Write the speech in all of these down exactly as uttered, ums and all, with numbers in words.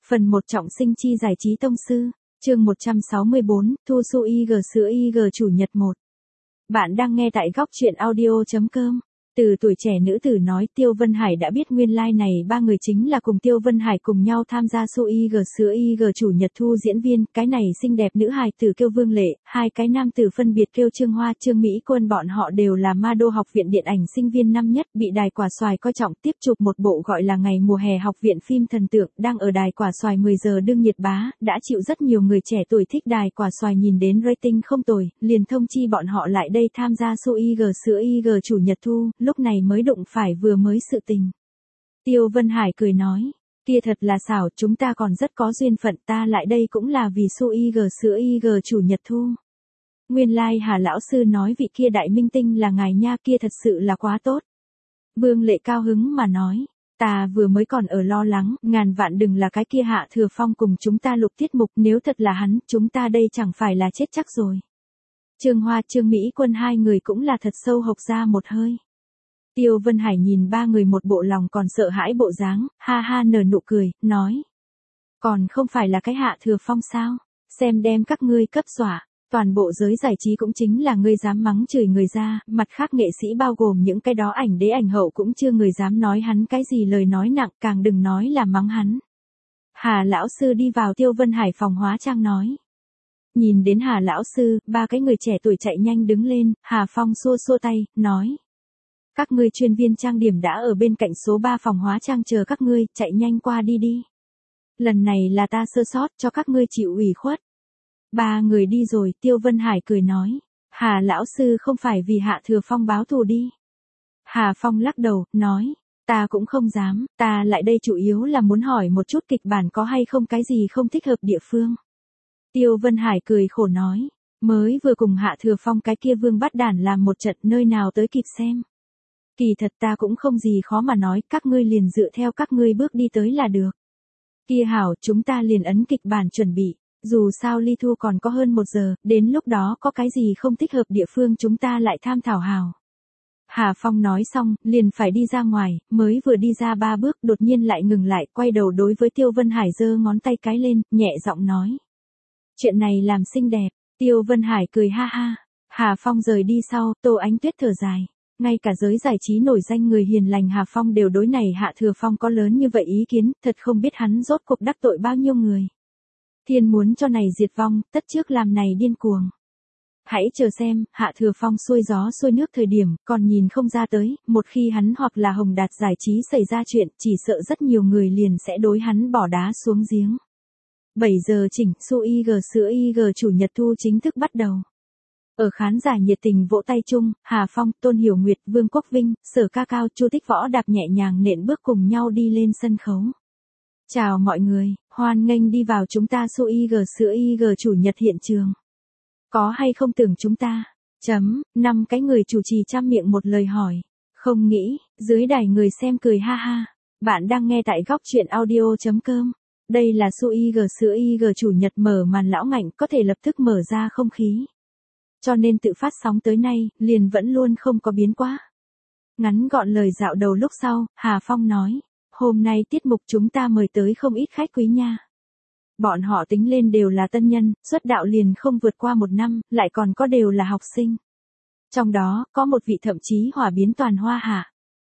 Phần một trọng sinh chi giải trí tông sư, chương một trăm sáu mươi bốn, Thu Su i giê sữa i giê chủ nhật một. Bạn đang nghe tại góc truyện audio chấm com. Từ tuổi trẻ nữ tử nói Tiêu Vân Hải đã biết nguyên lai like này ba người chính là cùng Tiêu Vân Hải cùng nhau tham gia Su i giê sữa i giê chủ nhật thu diễn viên, cái này xinh đẹp nữ hài tử kêu Vương Lệ, hai cái nam tử phân biệt kêu Trương Hoa, Trương Mỹ Quân, bọn họ đều là Ma Đô học viện điện ảnh sinh viên năm nhất, bị Đài Quả Xoài coi trọng tiếp chụp một bộ gọi là Ngày mùa hè học viện phim thần tượng, đang ở Đài Quả Xoài mười giờ đương nhiệt bá, đã chịu rất nhiều người trẻ tuổi thích. Đài Quả Xoài nhìn đến rating không tồi, liền thông chi bọn họ lại đây tham gia Su i giê sữa i giê chủ nhật thu, lúc này mới đụng phải vừa mới sự tình. Tiêu Vân Hải cười nói, kia thật là xảo, chúng ta còn rất có duyên phận, ta lại đây cũng là vì Su i giê sữa i giê chủ nhật thu. Nguyên lai like Hà lão sư nói vị kia đại minh tinh là ngài nha, kia thật sự là quá tốt. Vương Lệ cao hứng mà nói, ta vừa mới còn ở lo lắng, ngàn vạn đừng là cái kia Hạ Thừa Phong cùng chúng ta lục tiết mục, nếu thật là hắn, chúng ta đây chẳng phải là chết chắc rồi. Trương Hoa, Trương Mỹ Quân hai người cũng là thật sâu hộc ra một hơi. Tiêu Vân Hải nhìn ba người một bộ lòng còn sợ hãi bộ dáng, ha ha nở nụ cười, nói. Còn không phải là cái Hạ Thừa Phong sao, xem đem các ngươi cấp dọa, toàn bộ giới giải trí cũng chính là ngươi dám mắng chửi người ra, mặt khác nghệ sĩ bao gồm những cái đó ảnh đế ảnh hậu cũng chưa người dám nói hắn cái gì lời nói nặng, càng đừng nói là mắng hắn. Hà lão sư đi vào Tiêu Vân Hải phòng hóa trang nói. Nhìn đến Hà lão sư, ba cái người trẻ tuổi chạy nhanh đứng lên, Hà Phong xua xua tay, nói. Các ngươi chuyên viên trang điểm đã ở bên cạnh số ba phòng hóa trang chờ các ngươi, chạy nhanh qua đi đi. Lần này là ta sơ sót, cho các ngươi chịu ủy khuất. Ba người đi rồi, Tiêu Vân Hải cười nói. Hà lão sư không phải vì Hạ Thừa Phong báo thù đi. Hà Phong lắc đầu, nói. Ta cũng không dám, ta lại đây chủ yếu là muốn hỏi một chút kịch bản có hay không cái gì không thích hợp địa phương. Tiêu Vân Hải cười khổ nói. Mới vừa cùng Hạ Thừa Phong cái kia vương bắt đản làm một trận, nơi nào tới kịp xem. Kỳ thật ta cũng không gì khó mà nói, các ngươi liền dựa theo các ngươi bước đi tới là được. Kia hảo, chúng ta liền ấn kịch bản chuẩn bị, dù sao ly thu còn có hơn một giờ, đến lúc đó có cái gì không thích hợp địa phương chúng ta lại tham thảo hảo. Hà Phong nói xong, liền phải đi ra ngoài, mới vừa đi ra ba bước đột nhiên lại ngừng lại, quay đầu đối với Tiêu Vân Hải giơ ngón tay cái lên, nhẹ giọng nói. Chuyện này làm xinh đẹp, Tiêu Vân Hải cười ha ha. Hà Phong rời đi sau, Tô Ánh Tuyết thở dài. Ngay cả giới giải trí nổi danh người hiền lành Hà Phong đều đối này Hạ Thừa Phong có lớn như vậy ý kiến, thật không biết hắn rốt cuộc đắc tội bao nhiêu người. Thiên muốn cho này diệt vong, tất trước làm này điên cuồng. Hãy chờ xem, Hạ Thừa Phong xuôi gió xuôi nước thời điểm, còn nhìn không ra tới, một khi hắn hoặc là Hồng Đạt giải trí xảy ra chuyện, chỉ sợ rất nhiều người liền sẽ đối hắn bỏ đá xuống giếng. bảy giờ chỉnh, Su i giê sữa i giê chủ nhật thu chính thức bắt đầu. Ở khán giả nhiệt tình vỗ tay chung, Hà Phong, Tôn Hiểu Nguyệt, Vương Quốc Vinh, Sở Ca Cao, Chu Tích Võ đạp nhẹ nhàng nện bước cùng nhau đi lên sân khấu. Chào mọi người, hoan nghênh đi vào chúng ta Su i giê sữa i giê chủ nhật hiện trường. Có hay không tưởng chúng ta? Chấm, năm cái người chủ trì trăm miệng một lời hỏi. Không nghĩ, dưới đài người xem cười ha ha. Bạn đang nghe tại góc truyện audio chấm com. Đây là Su i giê sữa i giê chủ nhật mở màn lão ngạnh có thể lập tức mở ra không khí. Cho nên tự phát sóng tới nay, liền vẫn luôn không có biến quá. Ngắn gọn lời dạo đầu lúc sau, Hà Phong nói, hôm nay tiết mục chúng ta mời tới không ít khách quý nha. Bọn họ tính lên đều là tân nhân, xuất đạo liền không vượt qua một năm, lại còn có đều là học sinh. Trong đó, có một vị thậm chí hỏa biến toàn hoa hạ.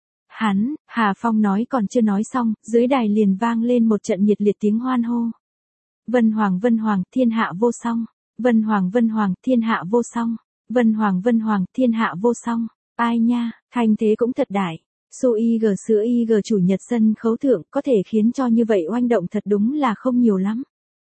Hắn, Hà Phong nói còn chưa nói xong, dưới đài liền vang lên một trận nhiệt liệt tiếng hoan hô. Vân Hoàng Vân Hoàng, thiên hạ vô song. Vân Hoàng Vân Hoàng, thiên hạ vô song. Vân Hoàng Vân Hoàng, thiên hạ vô song. Ai nha, thanh thế cũng thật đại. Su i giê sữa i giê chủ nhật sân khấu thượng có thể khiến cho như vậy oanh động thật đúng là không nhiều lắm.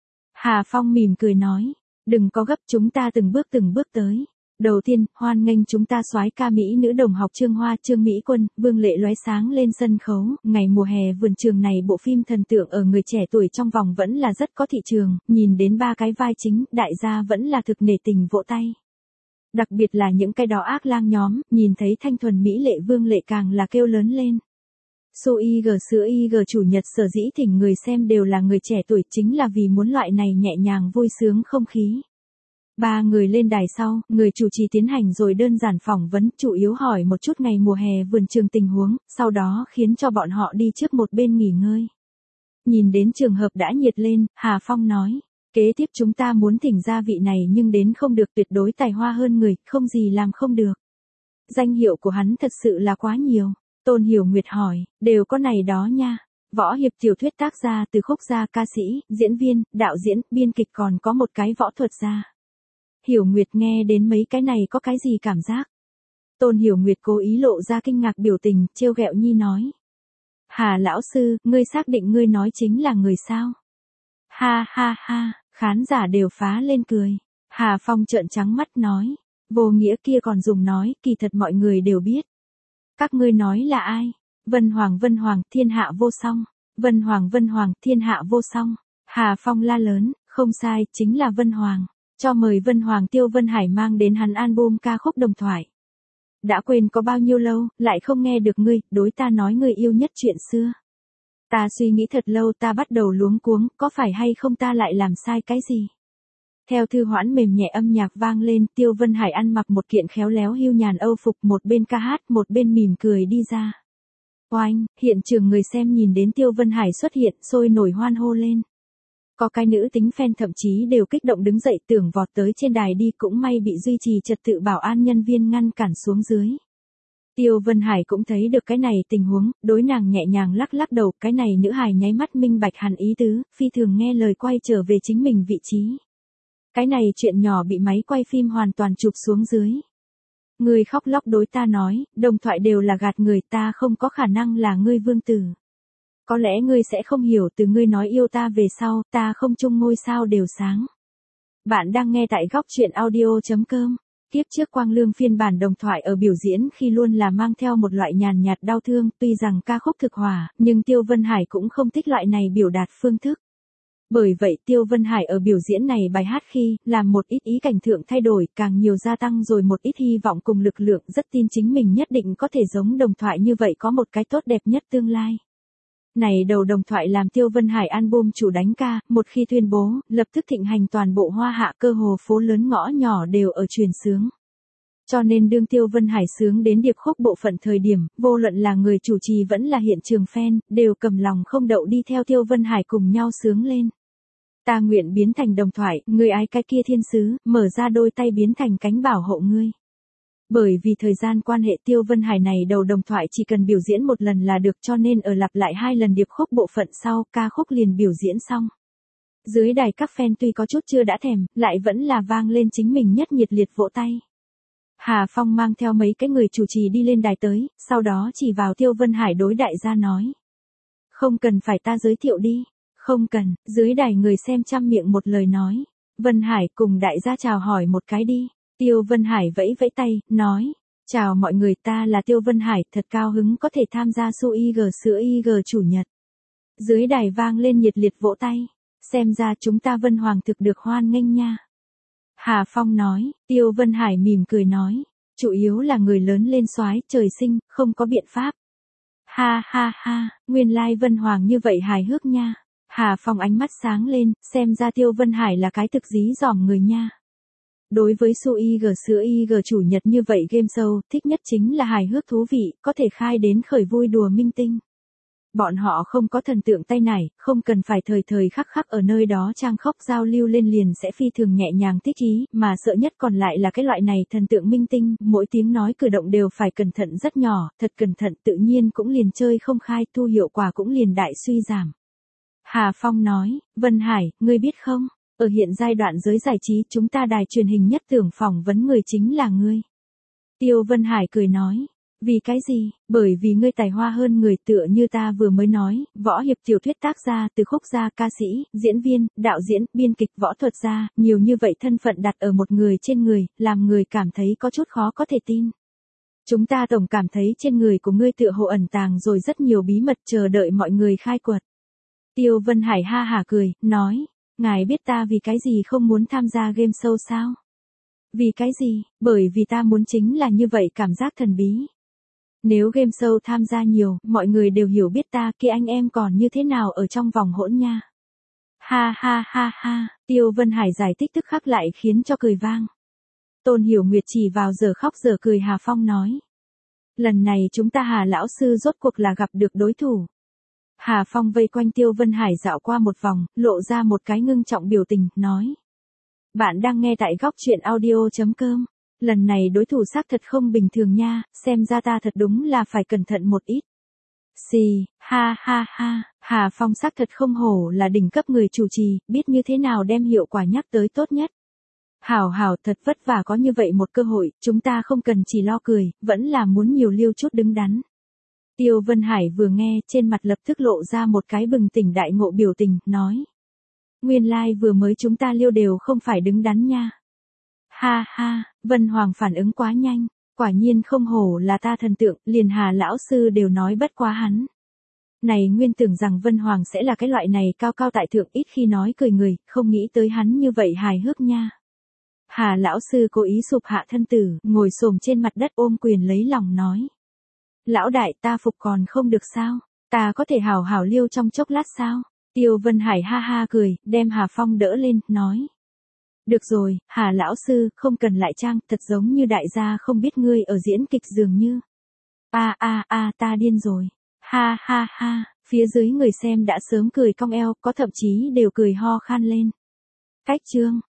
Hà Phong mỉm cười nói, đừng có gấp, chúng ta từng bước từng bước tới. Đầu tiên, hoan nghênh chúng ta soái ca Mỹ nữ đồng học Trương Hoa, Trương Mỹ Quân, Vương Lệ lóe sáng lên sân khấu. Ngày mùa hè vườn trường này bộ phim thần tượng ở người trẻ tuổi trong vòng vẫn là rất có thị trường, nhìn đến ba cái vai chính, đại gia vẫn là thực nể tình vỗ tay. Đặc biệt là những cái đó ác lang nhóm, nhìn thấy thanh thuần Mỹ lệ Vương Lệ càng là kêu lớn lên. Su i giê sữa i giê chủ nhật sở dĩ thỉnh người xem đều là người trẻ tuổi chính là vì muốn loại này nhẹ nhàng vui sướng không khí. Ba người lên đài sau, người chủ trì tiến hành rồi đơn giản phỏng vấn, chủ yếu hỏi một chút ngày mùa hè vườn trường tình huống, sau đó khiến cho bọn họ đi trước một bên nghỉ ngơi. Nhìn đến trường hợp đã nhiệt lên, Hà Phong nói. Kế tiếp chúng ta muốn thỉnh gia vị này nhưng đến không được, tuyệt đối tài hoa hơn người, không gì làm không được. Danh hiệu của hắn thật sự là quá nhiều. Tôn Hiểu Nguyệt hỏi, đều có này đó nha. Võ hiệp tiểu thuyết tác gia, từ khúc gia, ca sĩ, diễn viên, đạo diễn, biên kịch, còn có một cái võ thuật gia. Hiểu Nguyệt nghe đến mấy cái này có cái gì cảm giác? Tôn Hiểu Nguyệt cố ý lộ ra kinh ngạc biểu tình, trêu ghẹo nhi nói. Hà lão sư, ngươi xác định ngươi nói chính là người sao? Ha ha ha, khán giả đều phá lên cười. Hà Phong trợn trắng mắt nói. Vô nghĩa kia còn dùng nói, kỳ thật mọi người đều biết. Các ngươi nói là ai? Vân Hoàng Vân Hoàng, thiên hạ vô song. Vân Hoàng Vân Hoàng, thiên hạ vô song. Hà Phong la lớn, không sai, chính là Vân Hoàng. Cho mời Vân Hoàng Tiêu Vân Hải mang đến hắn album ca khúc đồng thoại. Đã quên có bao nhiêu lâu, lại không nghe được ngươi, đối ta nói ngươi yêu nhất chuyện xưa. Ta suy nghĩ thật lâu, ta bắt đầu luống cuống, có phải hay không ta lại làm sai cái gì? Theo thư hoãn mềm nhẹ âm nhạc vang lên, Tiêu Vân Hải ăn mặc một kiện khéo léo hưu nhàn âu phục, một bên ca hát, một bên mỉm cười đi ra. Oanh, hiện trường người xem nhìn đến Tiêu Vân Hải xuất hiện, sôi nổi hoan hô lên. Có cái nữ tính fan thậm chí đều kích động đứng dậy tưởng vọt tới trên đài đi, cũng may bị duy trì trật tự bảo an nhân viên ngăn cản xuống dưới. Tiêu Vân Hải cũng thấy được cái này tình huống, đối nàng nhẹ nhàng lắc lắc đầu, cái này nữ hài nháy mắt minh bạch hẳn ý tứ, phi thường nghe lời quay trở về chính mình vị trí. Cái này chuyện nhỏ bị máy quay phim hoàn toàn chụp xuống dưới. Ngươi khóc lóc đối ta nói, đồng thoại đều là gạt người, ta không có khả năng là ngươi vương tử. Có lẽ ngươi sẽ không hiểu, từ ngươi nói yêu ta về sau, ta không chung ngôi sao đều sáng. Bạn đang nghe tại góc truyện audio chấm com. Tiếp trước Quang Lương phiên bản đồng thoại ở biểu diễn khi luôn là mang theo một loại nhàn nhạt đau thương, tuy rằng ca khúc thực hòa, nhưng Tiêu Vân Hải cũng không thích loại này biểu đạt phương thức. Bởi vậy Tiêu Vân Hải ở biểu diễn này bài hát khi, làm một ít ý cảnh thượng thay đổi, càng nhiều gia tăng rồi một ít hy vọng cùng lực lượng, rất tin chính mình nhất định có thể giống đồng thoại như vậy có một cái tốt đẹp nhất tương lai. Này đầu đồng thoại làm Tiêu Vân Hải album chủ đánh ca, một khi tuyên bố, lập tức thịnh hành toàn bộ Hoa Hạ, cơ hồ phố lớn ngõ nhỏ đều ở truyền sướng. Cho nên đương Tiêu Vân Hải sướng đến điệp khúc bộ phận thời điểm, vô luận là người chủ trì vẫn là hiện trường fan, đều cầm lòng không đậu đi theo Tiêu Vân Hải cùng nhau sướng lên. Ta nguyện biến thành đồng thoại, người ái cái kia thiên sứ, mở ra đôi tay biến thành cánh bảo hộ ngươi. Bởi vì thời gian quan hệ Tiêu Vân Hải này đầu đồng thoại chỉ cần biểu diễn một lần là được, cho nên ở lặp lại hai lần điệp khúc bộ phận sau, ca khúc liền biểu diễn xong. Dưới đài các fan tuy có chút chưa đã thèm, lại vẫn là vang lên chính mình nhất nhiệt liệt vỗ tay. Hà Phong mang theo mấy cái người chủ trì đi lên đài tới, sau đó chỉ vào Tiêu Vân Hải đối đại gia nói. Không cần phải ta giới thiệu đi. Không cần, dưới đài người xem chăm miệng một lời nói. Vân Hải cùng đại gia chào hỏi một cái đi. Tiêu Vân Hải vẫy vẫy tay, nói. Chào mọi người, ta là Tiêu Vân Hải, thật cao hứng có thể tham gia Su i giê sữa i giê chủ nhật. Dưới đài vang lên nhiệt liệt vỗ tay. Xem ra chúng ta Vân Hoàng thực được hoan nghênh nha. Hà Phong nói, Tiêu Vân Hải mỉm cười nói. Chủ yếu là người lớn lên soái, trời sinh, không có biện pháp. Ha ha ha, nguyên lai Vân Hoàng như vậy hài hước nha. Hà Phong ánh mắt sáng lên, xem ra Tiêu Vân Hải là cái thực dí dỏm người nha. Đối với Su i giê sữa i giê chủ nhật như vậy game show, thích nhất chính là hài hước thú vị, có thể khai đến khởi vui đùa minh tinh. Bọn họ không có thần tượng tay nải, không cần phải thời thời khắc khắc ở nơi đó trang khóc giao lưu lên liền sẽ phi thường nhẹ nhàng thích ý, mà sợ nhất còn lại là cái loại này thần tượng minh tinh, mỗi tiếng nói cử động đều phải cẩn thận rất nhỏ, thật cẩn thận tự nhiên cũng liền chơi không khai, thu hiệu quả cũng liền đại suy giảm. Hà Phong nói, Vân Hải, ngươi biết không, ở hiện giai đoạn giới giải trí chúng ta đài truyền hình nhất tưởng phỏng vấn người chính là ngươi. Tiêu Vân Hải cười nói, vì cái gì, bởi vì ngươi tài hoa hơn người, tựa như ta vừa mới nói, võ hiệp tiểu thuyết tác gia, từ khúc gia, ca sĩ, diễn viên, đạo diễn, biên kịch, võ thuật gia, nhiều như vậy thân phận đặt ở một người trên người, làm người cảm thấy có chút khó có thể tin. Chúng ta tổng cảm thấy trên người của ngươi tựa hồ ẩn tàng rồi rất nhiều bí mật chờ đợi mọi người khai quật. Tiêu Vân Hải ha hả cười, nói, ngài biết ta vì cái gì không muốn tham gia game show sao? Vì cái gì? Bởi vì ta muốn chính là như vậy cảm giác thần bí. Nếu game show tham gia nhiều, mọi người đều hiểu biết ta, kia anh em còn như thế nào ở trong vòng hỗn nha. Ha ha ha ha, Tiêu Vân Hải giải thích tức khắc lại khiến cho cười vang. Tôn Hiểu Nguyệt chỉ vào giờ khóc giờ cười Hà Phong nói. Lần này chúng ta Hà lão sư rốt cuộc là gặp được đối thủ. Hà Phong vây quanh Tiêu Vân Hải dạo qua một vòng, lộ ra một cái ngưng trọng biểu tình, nói. Bạn đang nghe tại góc chuyện audio.com. Lần này đối thủ xác thật không bình thường nha, xem ra ta thật đúng là phải cẩn thận một ít. Xì, ha ha ha, Hà Phong xác thật không hổ là đỉnh cấp người chủ trì, biết như thế nào đem hiệu quả nhắc tới tốt nhất. Hảo hảo, thật vất vả có như vậy một cơ hội, chúng ta không cần chỉ lo cười, vẫn là muốn nhiều liêu chút đứng đắn. Tiêu Vân Hải vừa nghe, trên mặt lập tức lộ ra một cái bừng tỉnh đại ngộ biểu tình, nói. Nguyên lai like vừa mới chúng ta liêu đều không phải đứng đắn nha. Ha ha, Vân Hoàng phản ứng quá nhanh, quả nhiên không hổ là ta thần tượng, liền Hà lão sư đều nói bất quá hắn. Này nguyên tưởng rằng Vân Hoàng sẽ là cái loại này cao cao tại thượng ít khi nói cười người, không nghĩ tới hắn như vậy hài hước nha. Hà lão sư cố ý sụp hạ thân tử, ngồi xổm trên mặt đất ôm quyền lấy lòng nói. Lão đại, ta phục còn không được sao, ta có thể hảo hảo liêu trong chốc lát sao? Tiêu Vân Hải ha ha cười, đem Hà Phong đỡ lên, nói. Được rồi, Hà lão sư, không cần lại trang, thật giống như đại gia không biết ngươi ở diễn kịch dường như. A a a, ta điên rồi. Ha ha ha, phía dưới người xem đã sớm cười cong eo, có thậm chí đều cười ho khan lên. Cách chương.